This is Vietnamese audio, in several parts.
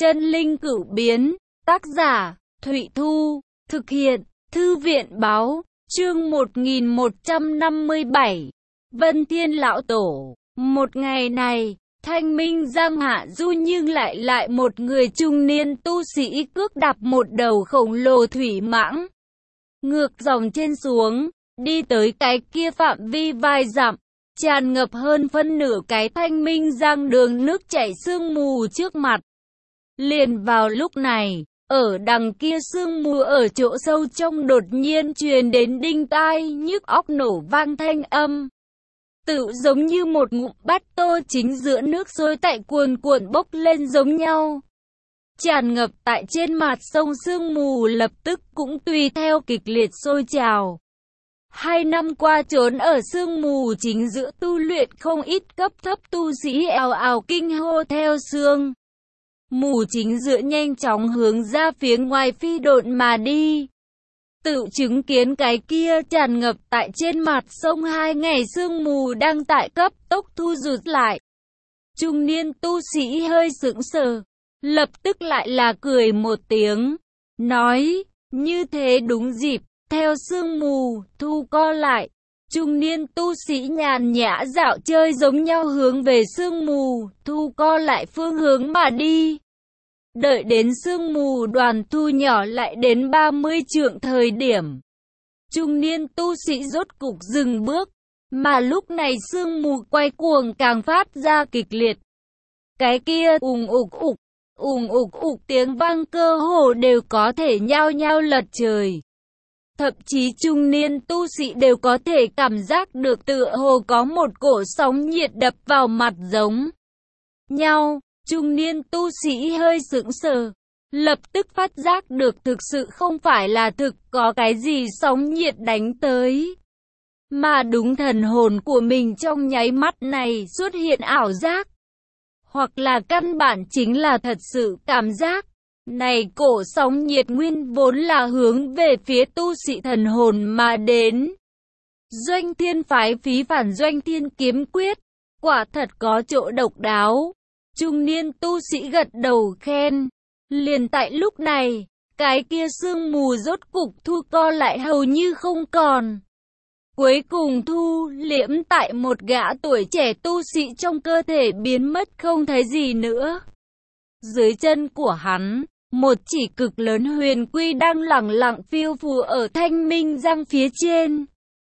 Chân linh cửu biến, tác giả, Thụy Thu, thực hiện, Thư viện báo, chương 1157, Vân Thiên Lão Tổ. Một ngày này, Thanh Minh Giang hạ du nhưng lại một người trung niên tu sĩ cước đạp một đầu khổng lồ thủy mãng. Ngược dòng trên xuống, đi tới cái kia phạm vi vài dặm, tràn ngập hơn phân nửa cái Thanh Minh Giang đường nước chảy sương mù trước mặt. Liền vào lúc này, ở đằng kia sương mù ở chỗ sâu trong đột nhiên truyền đến đinh tai nhức óc nổ vang thanh âm. Tự giống như một ngụm bát tô chính giữa nước sôi tại cuồn cuộn bốc lên giống nhau. Tràn ngập tại trên mặt sông sương mù lập tức cũng tùy theo kịch liệt sôi trào. 2 năm qua trốn ở sương mù chính giữa tu luyện không ít cấp thấp tu sĩ ào ào kinh hô theo sương mù chính giữa nhanh chóng hướng ra phía ngoài phi độn mà đi. Tự chứng kiến cái kia tràn ngập tại trên mặt sông 2 ngày sương mù đang tại cấp tốc thu rụt lại. Trung niên tu sĩ hơi sững sờ, lập tức lại là cười một tiếng, nói, như thế đúng dịp, theo sương mù, thu co lại. Trung niên tu sĩ nhàn nhã dạo chơi giống nhau hướng về sương mù, thu co lại phương hướng mà đi. Đợi đến sương mù đoàn thu nhỏ lại đến 30 trượng thời điểm, trung niên tu sĩ rốt cục dừng bước, mà lúc này sương mù quay cuồng càng phát ra kịch liệt. Cái kia ùng ục tiếng vang cơ hồ đều có thể nhao nhao lật trời. Thậm chí trung niên tu sĩ đều có thể cảm giác được tựa hồ có một cổ sóng nhiệt đập vào mặt giống nhau. Trung niên tu sĩ hơi sững sờ, lập tức phát giác được thực sự không phải là thực có cái gì sóng nhiệt đánh tới, mà đúng thần hồn của mình trong nháy mắt này xuất hiện ảo giác, hoặc là căn bản chính là thật sự cảm giác. Này cổ sóng nhiệt nguyên vốn là hướng về phía tu sĩ thần hồn mà đến. Doanh Thiên phái phí phản Doanh Thiên kiếm quyết, quả thật có chỗ độc đáo. Trung niên tu sĩ gật đầu khen. Liền tại lúc này, cái kia sương mù rốt cục thu co lại hầu như không còn. Cuối cùng thu liễm tại một gã tuổi trẻ tu sĩ trong cơ thể biến mất không thấy gì nữa. Dưới chân của hắn, một chỉ cực lớn huyền quy đang lẳng lặng phiêu phù ở Thanh Minh Giang phía trên.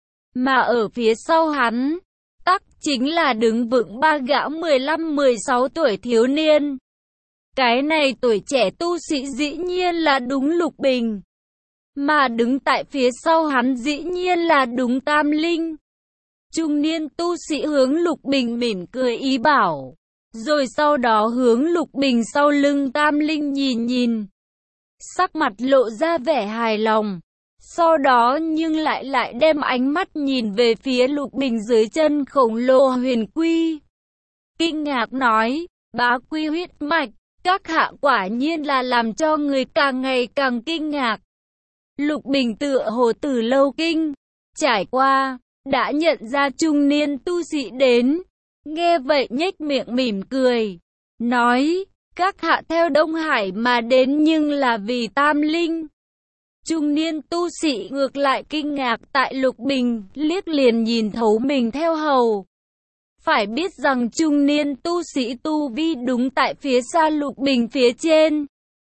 Mà ở phía sau hắn, tắc chính là đứng vững 3 gã 15-16 tuổi thiếu niên. Cái này tuổi trẻ tu sĩ dĩ nhiên là đúng Lục Bình. Mà đứng tại phía sau hắn dĩ nhiên là đúng Tam Linh. Trung niên tu sĩ hướng Lục Bình mỉm cười ý bảo. Rồi sau đó hướng Lục Bình sau lưng Tam Linh nhìn. Sắc mặt lộ ra vẻ hài lòng. Sau đó nhưng lại đem ánh mắt nhìn về phía Lục Bình dưới chân khổng lồ huyền quy. Kinh ngạc nói, bá quy huyết mạch, các hạ quả nhiên là làm cho người càng ngày càng kinh ngạc. Lục Bình tựa hồ từ lâu trải qua, đã nhận ra trung niên tu sĩ đến. Nghe vậy nhếch miệng mỉm cười, nói, các hạ theo Đông Hải mà đến nhưng là vì Tam Linh. Trung niên tu sĩ ngược lại kinh ngạc tại Lục Bình, liếc liền nhìn thấu mình theo hầu. Phải biết rằng trung niên tu sĩ tu vi đúng tại phía xa Lục Bình phía trên.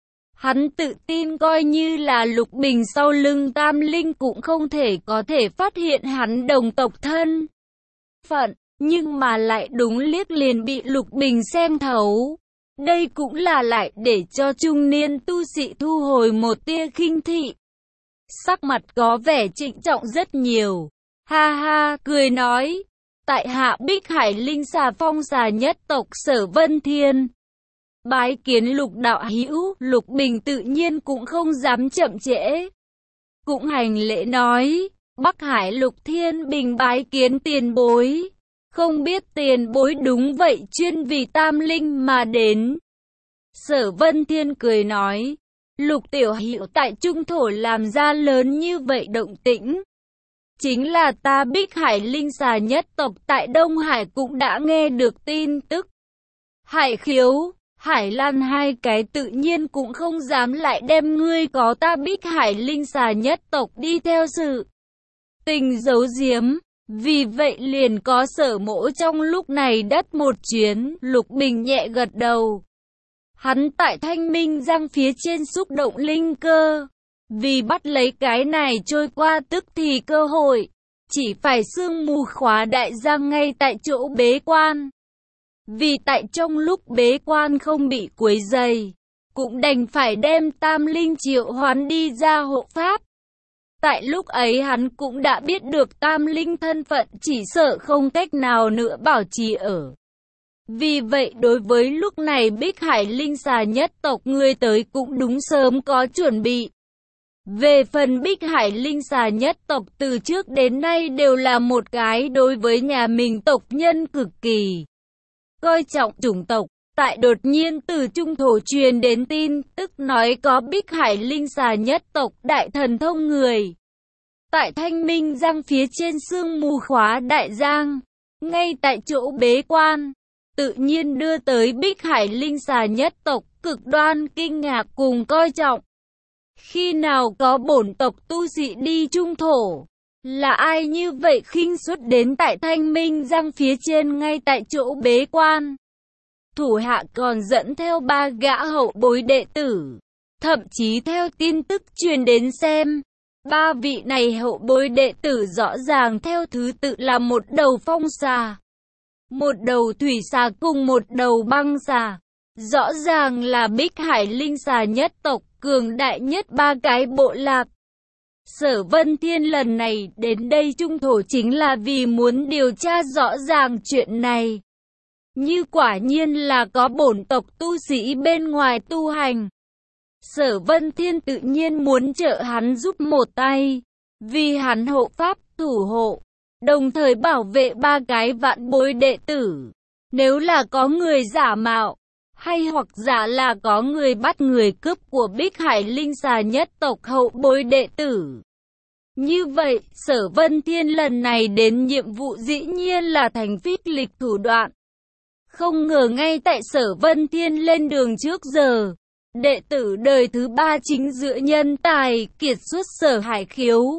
Hắn tự tin coi như là Lục Bình sau lưng Tam Linh cũng không thể có thể phát hiện hắn đồng tộc thân phận, nhưng mà lại đúng liếc liền bị Lục Bình xem thấu. Đây cũng là lại để cho trung niên tu sĩ thu hồi một tia khinh thị. Sắc mặt có vẻ trịnh trọng rất nhiều. Ha ha, cười nói, tại hạ Bích Hải Linh Xà Phong xà nhất tộc Sở Vân Thiên. Bái kiến Lục đạo hữu. Lục Bình tự nhiên cũng không dám chậm trễ. Cũng hành lễ nói, Bắc Hải Lục Thiên Bình bái kiến tiền bối. Không biết tiền bối đúng vậy chuyên vì Tam Linh mà đến. Sở Vân Thiên cười nói, Lục tiểu hữu tại trung thổ làm ra lớn như vậy động tĩnh. Chính là ta Bích Hải Linh Xà nhất tộc tại Đông Hải cũng đã nghe được tin tức. Hải khiếu, Hải Lan hai cái tự nhiên cũng không dám lại đem ngươi có ta Bích Hải linh xà nhất tộc đi theo sự tình giấu giếm. Vì vậy liền có Sở Mỗ trong lúc này đất một chuyến. Lục Bình nhẹ gật đầu. Hắn tại Thanh Minh Giang phía trên xúc động linh cơ. Vì bắt lấy cái này trôi qua tức thì cơ hội. Chỉ phải sương mù khóa đại giang ngay tại chỗ bế quan. Vì tại trong lúc bế quan không bị quấy rầy, cũng đành phải đem Tam Linh triệu hoán đi ra hộ pháp. Tại lúc ấy hắn cũng đã biết được Tam Linh thân phận chỉ sợ không cách nào nữa bảo trì ở. Vì vậy đối với lúc này Bích Hải linh xà nhất tộc người tới cũng đúng sớm có chuẩn bị. Về phần Bích Hải linh xà nhất tộc từ trước đến nay đều là một cái đối với nhà mình tộc nhân cực kỳ coi trọng chủng tộc. Tại đột nhiên từ trung thổ truyền đến tin tức nói có Bích Hải linh xà nhất tộc đại thần thông người. Tại Thanh Minh Giang phía trên sương mù khóa đại giang, ngay tại chỗ bế quan, tự nhiên đưa tới Bích Hải linh xà nhất tộc cực đoan kinh ngạc cùng coi trọng. Khi nào có bổn tộc tu sĩ đi trung thổ? Là ai như vậy khinh suất đến tại Thanh Minh Giang phía trên ngay tại chỗ bế quan? Thủ hạ còn dẫn theo 3 gã hậu bối đệ tử. Thậm chí theo tin tức truyền đến xem, 3 vị này hậu bối đệ tử rõ ràng theo thứ tự là một đầu phong xà, một đầu thủy xà cùng một đầu băng xà. Rõ ràng là Bích Hải linh xà nhất tộc cường đại nhất 3 cái bộ lạc. Sở Vân Thiên lần này đến đây trung thổ chính là vì muốn điều tra rõ ràng chuyện này. Như quả nhiên là có bổn tộc tu sĩ bên ngoài tu hành, Sở Vân Thiên tự nhiên muốn trợ hắn giúp một tay, vì hắn hộ pháp thủ hộ, đồng thời bảo vệ 3 cái vạn bối đệ tử. Nếu là có người giả mạo, hay hoặc giả là có người bắt người cướp của Bích Hải linh xà nhất tộc hậu bối đệ tử, như vậy Sở Vân Thiên lần này đến nhiệm vụ dĩ nhiên là thành phích lịch thủ đoạn. Không ngờ ngay tại Sở Vân Thiên lên đường trước giờ, đệ tử đời thứ 3 chính giữa nhân tài kiệt xuất Sở Hải Khiếu,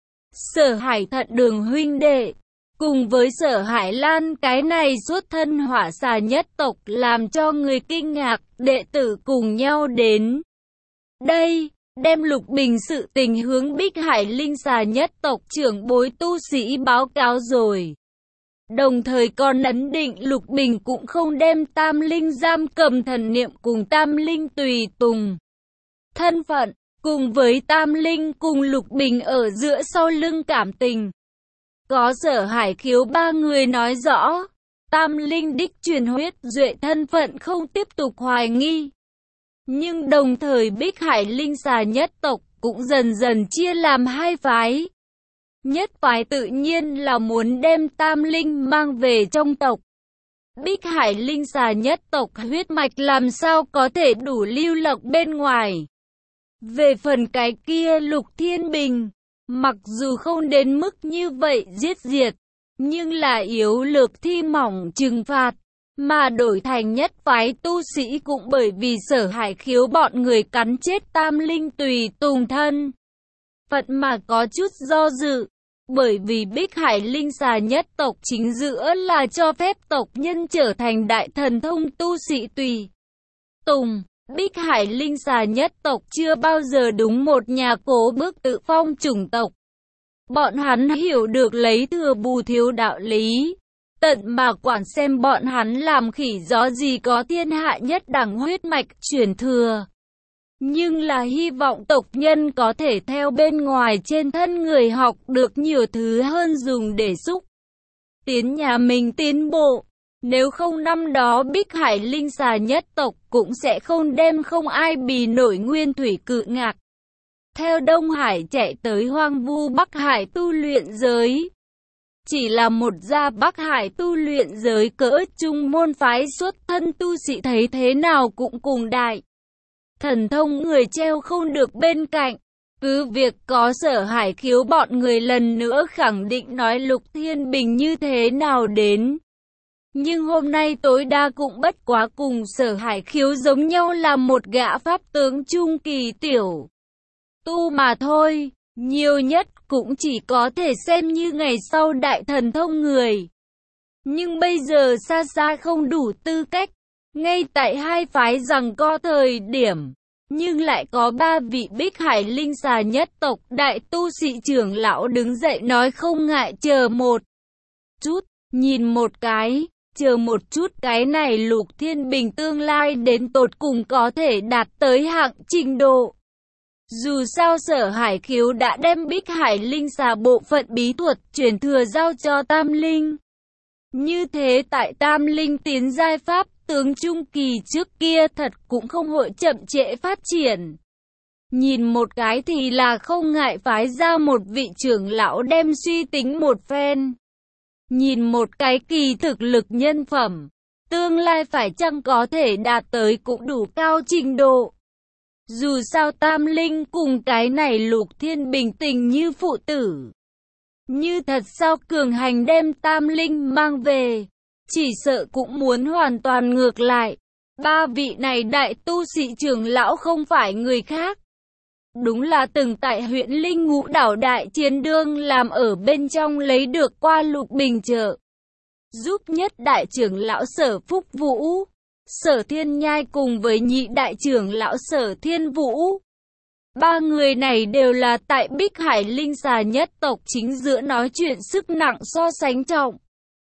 Sở Hải Thận Đường huynh đệ, cùng với Sở Hải Lan cái này xuất thân hỏa xà nhất tộc làm cho người kinh ngạc. Đệ tử cùng nhau đến đây, đem Lục Bình sự tình hướng Bích Hải linh xà nhất tộc trưởng bối tu sĩ báo cáo rồi. Đồng thời còn ấn định Lục Bình cũng không đem Tam Linh giam cầm thần niệm cùng Tam Linh tùy tùng thân phận, cùng với Tam Linh cùng Lục Bình ở giữa sau lưng cảm tình. Có Sở Hải Khiếu 3 người nói rõ, Tam Linh đích truyền huyết duệ thân phận không tiếp tục hoài nghi. Nhưng đồng thời Bích Hải linh xà nhất tộc cũng dần dần chia làm 2 phái. Nhất phái tự nhiên là muốn đem Tam Linh mang về trong tộc. Bích Hải linh xà nhất tộc huyết mạch làm sao có thể đủ lưu lộc bên ngoài. Về phần cái kia Lục Thiên Bình, mặc dù không đến mức như vậy giết diệt, nhưng là yếu lược thi mỏng trừng phạt, mà đổi thành nhất phái tu sĩ cũng bởi vì Sở Hải Khiếu bọn người cắn chết Tam Linh tùy tùng thân phận mà có chút do dự. Bởi vì Bích Hải linh xà nhất tộc chính giữa là cho phép tộc nhân trở thành đại thần thông tu sĩ tùy tùng. Bích Hải linh xà nhất tộc chưa bao giờ đúng một nhà cố bước tự phong chủng tộc. Bọn hắn hiểu được lấy thừa bù thiếu đạo lý, tận mà quản xem bọn hắn làm khỉ gió gì có thiên hạ nhất đẳng huyết mạch truyền thừa. Nhưng là hy vọng tộc nhân có thể theo bên ngoài trên thân người học được nhiều thứ hơn dùng để xúc tiến nhà mình tiến bộ. Nếu không năm đó Bích Hải linh xà nhất tộc cũng sẽ không đem không ai bì nổi nguyên thủy cự ngạc theo Đông Hải chạy tới hoang vu Bắc Hải tu luyện giới. Chỉ là một gia Bắc Hải tu luyện giới cỡ trung môn phái xuất thân tu sĩ thấy thế nào cũng cùng đại thần thông người treo không được bên cạnh. Cứ việc có Sở Hải Khiếu bọn người lần nữa khẳng định nói Lục Thiên Bình như thế nào đến Nhưng hôm nay tối đa cũng bất quá cùng Sở Hải Khiếu giống nhau là một gã pháp tướng trung kỳ tiểu tu mà thôi, nhiều nhất cũng chỉ có thể xem như ngày sau đại thần thông người. Nhưng bây giờ xa xa không đủ tư cách, ngay tại hai phái giằng co thời điểm, nhưng lại có ba vị Bích Hải Linh Xà nhất tộc đại tu sĩ trưởng lão đứng dậy nói không ngại chờ một chút, nhìn một cái, chờ một chút cái này Lục Thiên Bình tương lai đến tột cùng có thể đạt tới hạng trình độ. Dù sao Sở Hải Khiếu đã đem Bích Hải Linh Xà bộ phận bí thuật truyền thừa giao cho Tam Linh. Như thế tại Tam Linh tiến giai pháp tướng trung kỳ trước kia thật cũng không hội chậm trễ phát triển. Nhìn một cái thì là không ngại phái ra một vị trưởng lão đem suy tính một phen. Nhìn một cái kỳ thực lực nhân phẩm, tương lai phải chăng có thể đạt tới cũng đủ cao trình độ. Dù sao Tam Linh cùng cái này Lục Thiên Bình tình như phụ tử. Như thật sao cường hành đem Tam Linh mang về, chỉ sợ cũng muốn hoàn toàn ngược lại. Ba vị này đại tu sĩ trưởng lão không phải người khác. Đúng là từng tại huyện Linh Ngũ đảo đại chiến đương làm ở bên trong lấy được qua Lục Bình trợ. Giúp nhất đại trưởng lão Sở Phúc Vũ, Sở Thiên Nhai cùng với nhị đại trưởng lão Sở Thiên Vũ. Ba người này đều là tại Bích Hải Linh Xà nhất tộc chính giữa nói chuyện sức nặng so sánh trọng.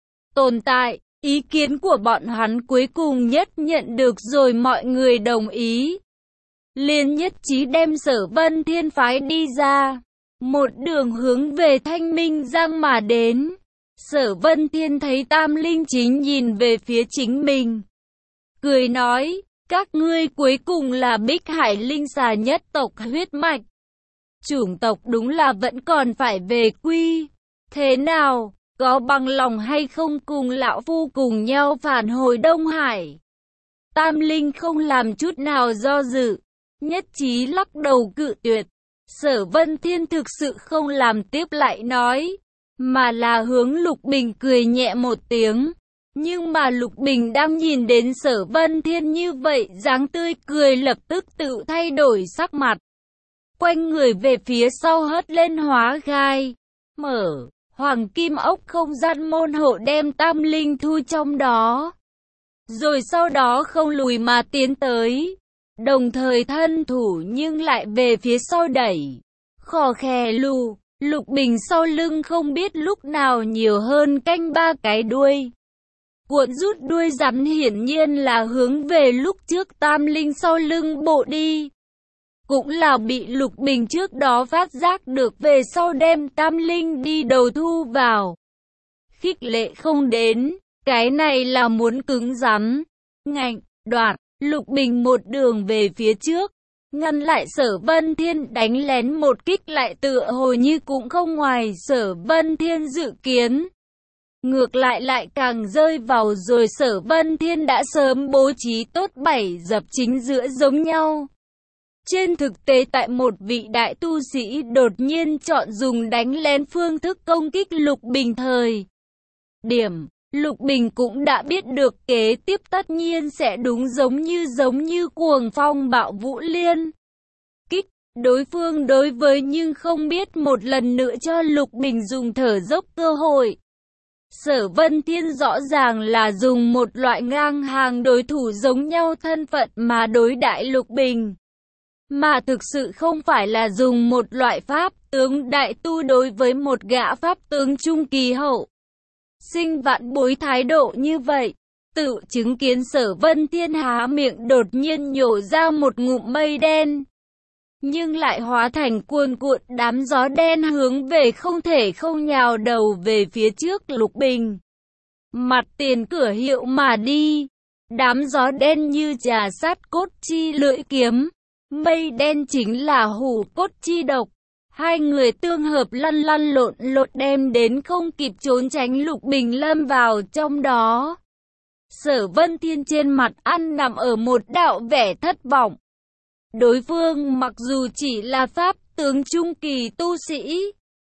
Tồn tại, ý kiến của bọn hắn cuối cùng nhất nhận được rồi mọi người đồng ý. Liên nhất trí đem Sở Vân Thiên phái đi ra, một đường hướng về Thanh Minh Giang mà đến. Sở Vân Thiên thấy Tam Linh chính nhìn về phía chính mình, cười nói, các ngươi cuối cùng là Bích Hải Linh Xà nhất tộc huyết mạch. Chủng tộc đúng là vẫn còn phải về quy. Thế nào, có bằng lòng hay không cùng lão phu cùng nhau phản hồi Đông Hải? Tam Linh không làm chút nào do dự, nhất trí lắc đầu cự tuyệt. Sở Vân Thiên thực sự không làm tiếp lại nói, mà là hướng Lục Bình cười nhẹ một tiếng. Nhưng mà Lục Bình đang nhìn đến Sở Vân Thiên như vậy, dáng tươi cười lập tức tự thay đổi sắc mặt. Quanh người về phía sau hất lên hóa gai, mở hoàng kim ốc không gian môn hộ đem Tam Linh thu trong đó. Rồi sau đó không lùi mà tiến tới, đồng thời thân thủ nhưng lại về phía sau đẩy. Khò khè Lục Bình sau lưng không biết lúc nào nhiều hơn canh ba cái đuôi. Cuộn rút đuôi rắn hiển nhiên là hướng về lúc trước Tam Linh sau lưng bộ đi. Cũng là bị Lục Bình trước đó phát giác được về sau đem Tam Linh đi đầu thu vào. Khích lệ không đến, cái này là muốn cứng rắn. Ngạnh, đoạt, Lục Bình một đường về phía trước, ngăn lại Sở Vân Thiên đánh lén một kích lại tựa hồ như cũng không ngoài Sở Vân Thiên dự kiến. Ngược lại càng rơi vào rồi Sở Vân Thiên đã sớm bố trí tốt 7 dập chính giữa giống nhau. Trên thực tế tại một vị đại tu sĩ đột nhiên chọn dùng đánh lén phương thức công kích Lục Bình thời điểm, Lục Bình cũng đã biết được kế tiếp tất nhiên sẽ đúng giống như cuồng phong bạo vũ liên kích. Đối phương đối với nhưng không biết một lần nữa cho Lục Bình dùng thở dốc cơ hội. Sở Vân Thiên rõ ràng là dùng một loại ngang hàng đối thủ giống nhau thân phận mà đối đãi Lục Bình. Mà thực sự không phải là dùng một loại pháp tướng đại tu đối với một gã pháp tướng trung kỳ hậu sinh vạn bối thái độ như vậy. Tự chứng kiến Sở Vân Thiên há miệng đột nhiên nhổ ra một ngụm mây đen, nhưng lại hóa thành cuồn cuộn đám gió đen hướng về không thể không nhào đầu về phía trước Lục Bình. Mặt tiền cửa hiệu mà đi, đám gió đen như trà sát cốt chi lưỡi kiếm, mây đen chính là hủ cốt chi độc. Hai người tương hợp lăn lộn đem đến không kịp trốn tránh Lục Bình lâm vào trong đó. Sở Vân Thiên trên mặt ăn nằm ở một đạo vẻ thất vọng. Đối phương mặc dù chỉ là pháp tướng trung kỳ tu sĩ,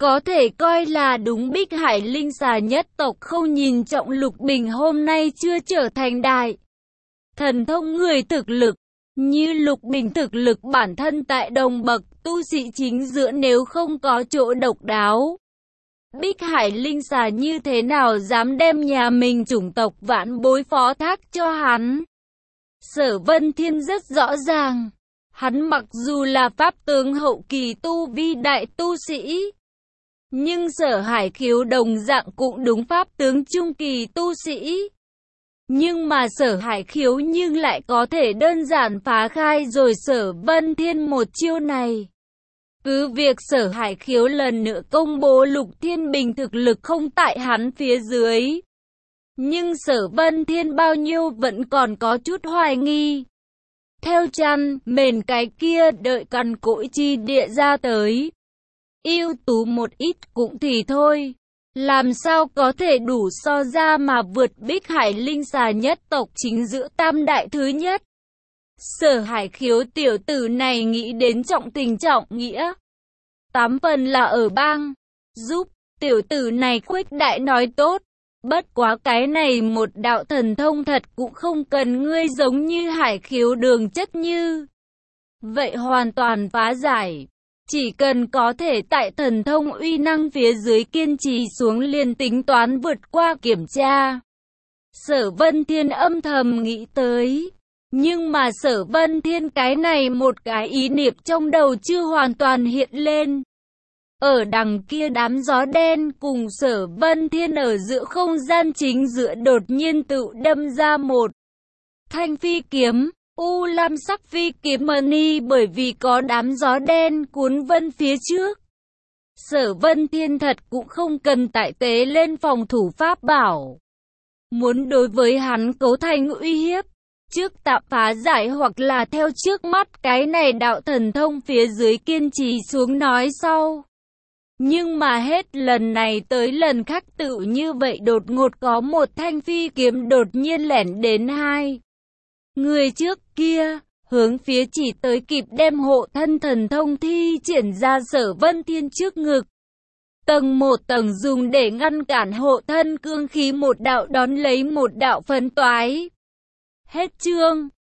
có thể coi là đúng. Bích Hải linh xà nhất tộc không nhìn trọng Lục Bình hôm nay chưa trở thành đại thần thông người thực lực. Như Lục Bình thực lực bản thân tại đồng bậc tu sĩ chính giữa, nếu không có chỗ độc đáo, Bích Hải linh xà như thế nào dám đem nhà mình chủng tộc vãn bối phó thác cho hắn. Sở Vân Thiên rất rõ ràng, hắn mặc dù là pháp tướng hậu kỳ tu vi đại tu sĩ, nhưng Sở Hải Khiếu đồng dạng cũng đúng pháp tướng trung kỳ tu sĩ. Nhưng mà Sở Hải Khiếu nhưng lại có thể đơn giản phá khai rồi Sở Vân Thiên một chiêu này. Cứ việc Sở Hải Khiếu lần nữa công bố Lục Thiên Bình thực lực không tại hắn phía dưới, nhưng Sở Vân Thiên bao nhiêu vẫn còn có chút hoài nghi. Theo chăn, mền cái kia đợi cằn cỗi chi địa ra tới, ưu tú một ít cũng thì thôi, làm sao có thể đủ so ra mà vượt Bích Hải linh xà nhất tộc chính giữa tam đại thứ nhất. Sở Hải Khiếu tiểu tử này nghĩ đến trọng tình trọng nghĩa, 8 phần là ở bang giúp tiểu tử này khuếch đại nói tốt. Bất quá cái này một đạo thần thông thật cũng không cần ngươi giống như Hải Khiếu đường chất như vậy hoàn toàn phá giải. Chỉ cần có thể tại thần thông uy năng phía dưới kiên trì xuống liền tính toán vượt qua kiểm tra. Sở Vân Thiên âm thầm nghĩ tới. Nhưng mà Sở Vân Thiên cái này một cái ý niệm trong đầu chưa hoàn toàn hiện lên. Ở đằng kia đám gió đen cùng Sở Vân Thiên ở giữa không gian chính giữa đột nhiên tự đâm ra một thanh phi kiếm, u lam sắc phi kiếm mani, bởi vì có đám gió đen cuốn vân phía trước. Sở Vân Thiên thật cũng không cần tại tế lên phòng thủ pháp bảo. Muốn đối với hắn cấu thành uy hiếp, trước tạm phá giải hoặc là theo trước mắt cái này đạo thần thông phía dưới kiên trì xuống nói sau. Nhưng mà hết lần này tới lần khác tự như vậy đột ngột có một thanh phi kiếm đột nhiên lẻn đến hai người trước kia, hướng phía chỉ tới kịp đem hộ thân thần thông thi triển ra Sở Vân Thiên trước ngực. Tầng một tầng dùng để ngăn cản hộ thân cương khí một đạo đón lấy một đạo phân toái. Hết chương.